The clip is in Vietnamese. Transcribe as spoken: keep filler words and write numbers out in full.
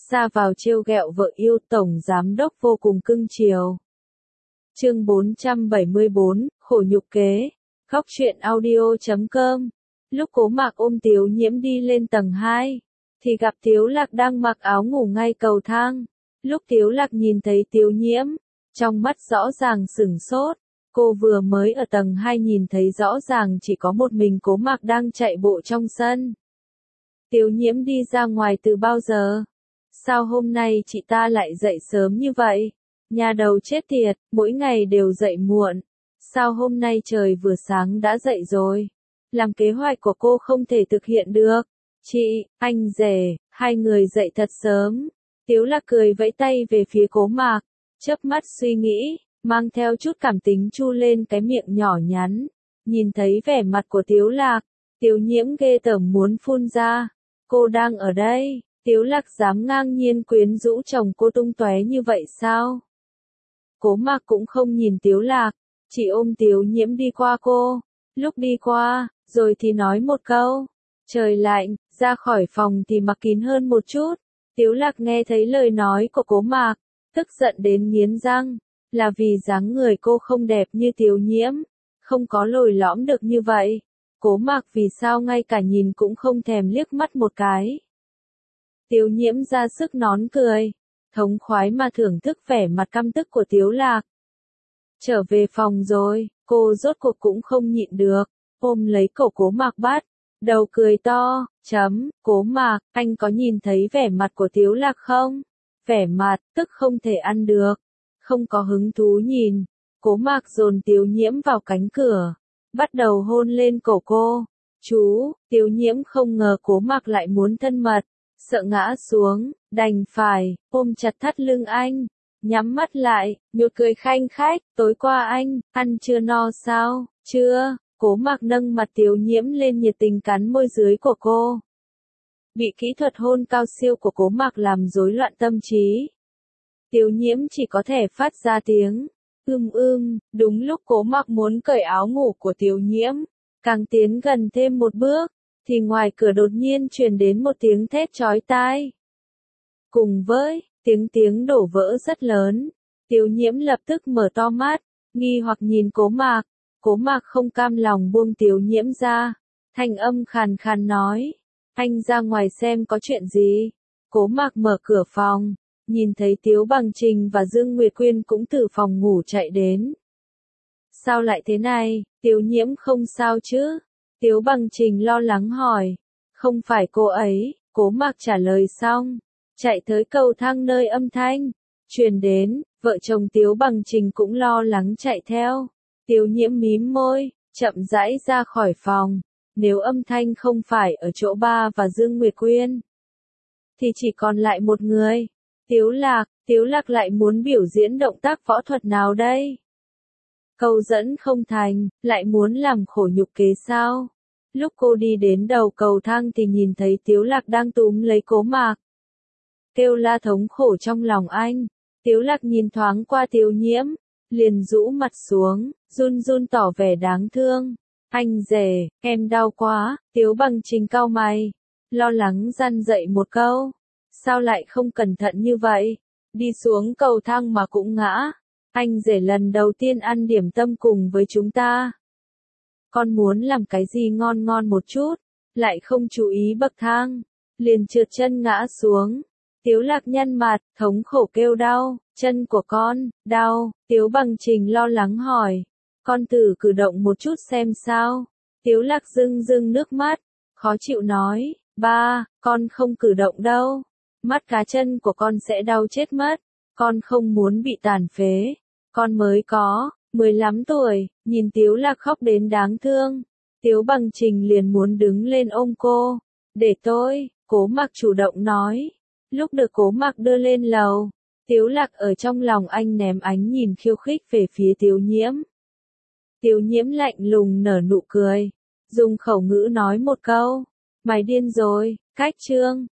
Sa vào trêu ghẹo vợ yêu, tổng giám đốc vô cùng cưng chiều. Chương bốn trăm bảy mươi bốn, khổ nhục kế. Góc truyện audio chấm com. Lúc Cố Mạc ôm Tiếu Nhiễm đi lên tầng hai, thì gặp Tiếu Lạc đang mặc áo ngủ ngay cầu thang. Lúc Tiếu Lạc nhìn thấy Tiếu Nhiễm, trong mắt rõ ràng sửng sốt. Cô vừa mới ở tầng hai nhìn thấy rõ ràng chỉ có một mình Cố Mạc đang chạy bộ trong sân. Tiếu Nhiễm đi ra ngoài từ bao giờ? Sao hôm nay chị ta lại dậy sớm như vậy? Nhà đầu chết tiệt, mỗi ngày đều dậy muộn. Sao hôm nay trời vừa sáng đã dậy rồi? Làm kế hoạch của cô không thể thực hiện được. Chị, anh rể, hai người dậy thật sớm. Tiếu Lạc cười vẫy tay về phía Cố Mạc, chớp mắt suy nghĩ, mang theo chút cảm tính chu lên cái miệng nhỏ nhắn. Nhìn thấy vẻ mặt của Tiếu Lạc, Tiếu Nhiễm ghê tởm muốn phun ra. Cô đang ở đây, Tiếu Lạc dám ngang nhiên quyến rũ chồng cô tung tóe như vậy sao? Cố Mạc cũng không nhìn Tiếu Lạc, chỉ ôm Tiếu Nhiễm đi qua cô. Lúc đi qua, rồi thì nói một câu, trời lạnh, ra khỏi phòng thì mặc kín hơn một chút. Tiếu Lạc nghe thấy lời nói của Cố Mạc, tức giận đến nghiến răng, là vì dáng người cô không đẹp như Tiếu Nhiễm, không có lồi lõm được như vậy. Cố Mạc vì sao ngay cả nhìn cũng không thèm liếc mắt một cái. Tiếu Nhiễm ra sức nón cười, thống khoái mà thưởng thức vẻ mặt căm tức của Tiếu Lạc. Trở về phòng rồi, cô rốt cuộc cũng không nhịn được, ôm lấy cổ Cố Mạc bắt đầu cười to, chấm, Cố Mạc, anh có nhìn thấy vẻ mặt của Tiếu Lạc không? Vẻ mặt, tức không thể ăn được, không có hứng thú nhìn. Cố Mạc dồn Tiếu Nhiễm vào cánh cửa, bắt đầu hôn lên cổ cô. Chú, Tiếu Nhiễm không ngờ Cố Mạc lại muốn thân mật, sợ ngã xuống, đành phải ôm chặt thắt lưng anh, nhắm mắt lại, nhột cười khanh khách, tối qua anh, ăn chưa no sao? Chưa. Cố Mạc nâng mặt Tiếu Nhiễm lên nhiệt tình cắn môi dưới của cô. Bị kỹ thuật hôn cao siêu của Cố Mạc làm rối loạn tâm trí. Tiếu Nhiễm chỉ có thể phát ra tiếng ưm ưm. Đúng lúc Cố Mạc muốn cởi áo ngủ của Tiếu Nhiễm, càng tiến gần thêm một bước, thì ngoài cửa đột nhiên truyền đến một tiếng thét chói tai. Cùng với tiếng tiếng đổ vỡ rất lớn, Tiếu Nhiễm lập tức mở to mắt, nghi hoặc nhìn Cố Mạc. Cố Mạc không cam lòng buông Tiếu Nhiễm ra, thanh âm khàn khàn nói, anh ra ngoài xem có chuyện gì. Cố Mạc mở cửa phòng, nhìn thấy Tiếu Bằng Trình và Dương Nguyệt Quyên cũng từ phòng ngủ chạy đến. Sao lại thế này, Tiếu Nhiễm không sao chứ? Tiếu Bằng Trình lo lắng hỏi. Không phải cô ấy, Cố Mạc trả lời xong, chạy tới cầu thang nơi âm thanh truyền đến, vợ chồng Tiếu Bằng Trình cũng lo lắng chạy theo. Tiếu Nhiễm mím môi, chậm rãi ra khỏi phòng. Nếu âm thanh không phải ở chỗ ba và Dương Nguyệt Quyên, thì chỉ còn lại một người. Tiếu Lạc, Tiếu Lạc lại muốn biểu diễn động tác võ thuật nào đây? Câu dẫn không thành, lại muốn làm khổ nhục kế sao? Lúc cô đi đến đầu cầu thang thì nhìn thấy Tiếu Lạc đang túm lấy Cố Mạc. Kêu la thống khổ trong lòng anh. Tiếu Lạc nhìn thoáng qua Tiếu Nhiễm, liền rũ mặt xuống, run run tỏ vẻ đáng thương. Anh rể, em đau quá. Tiếu Bằng Trình cau mày, lo lắng răn dậy một câu. Sao lại không cẩn thận như vậy? Đi xuống cầu thang mà cũng ngã. Anh rể lần đầu tiên ăn điểm tâm cùng với chúng ta. Con muốn làm cái gì ngon ngon một chút, lại không chú ý bậc thang, liền trượt chân ngã xuống. Tiếu Lạc nhăn mặt, thống khổ kêu đau. Chân của con, đau. Tiếu Bằng Trình lo lắng hỏi. Con thử cử động một chút xem sao. Tiếu Lạc rưng rưng nước mắt, khó chịu nói. Ba, con không cử động đâu. Mắt cá chân của con sẽ đau chết mất. Con không muốn bị tàn phế. Con mới có mười lăm tuổi, nhìn Tiếu Lạc khóc đến đáng thương. Tiếu Bằng Trình liền muốn đứng lên ôm cô. Để tôi, Cố Mạc chủ động nói. Lúc được Cố Mạc đưa lên lầu, Tiếu Lạc ở trong lòng anh ném ánh nhìn khiêu khích về phía Tiếu Nhiễm. Tiếu Nhiễm lạnh lùng nở nụ cười, dùng khẩu ngữ nói một câu. Mày điên rồi, cách chương.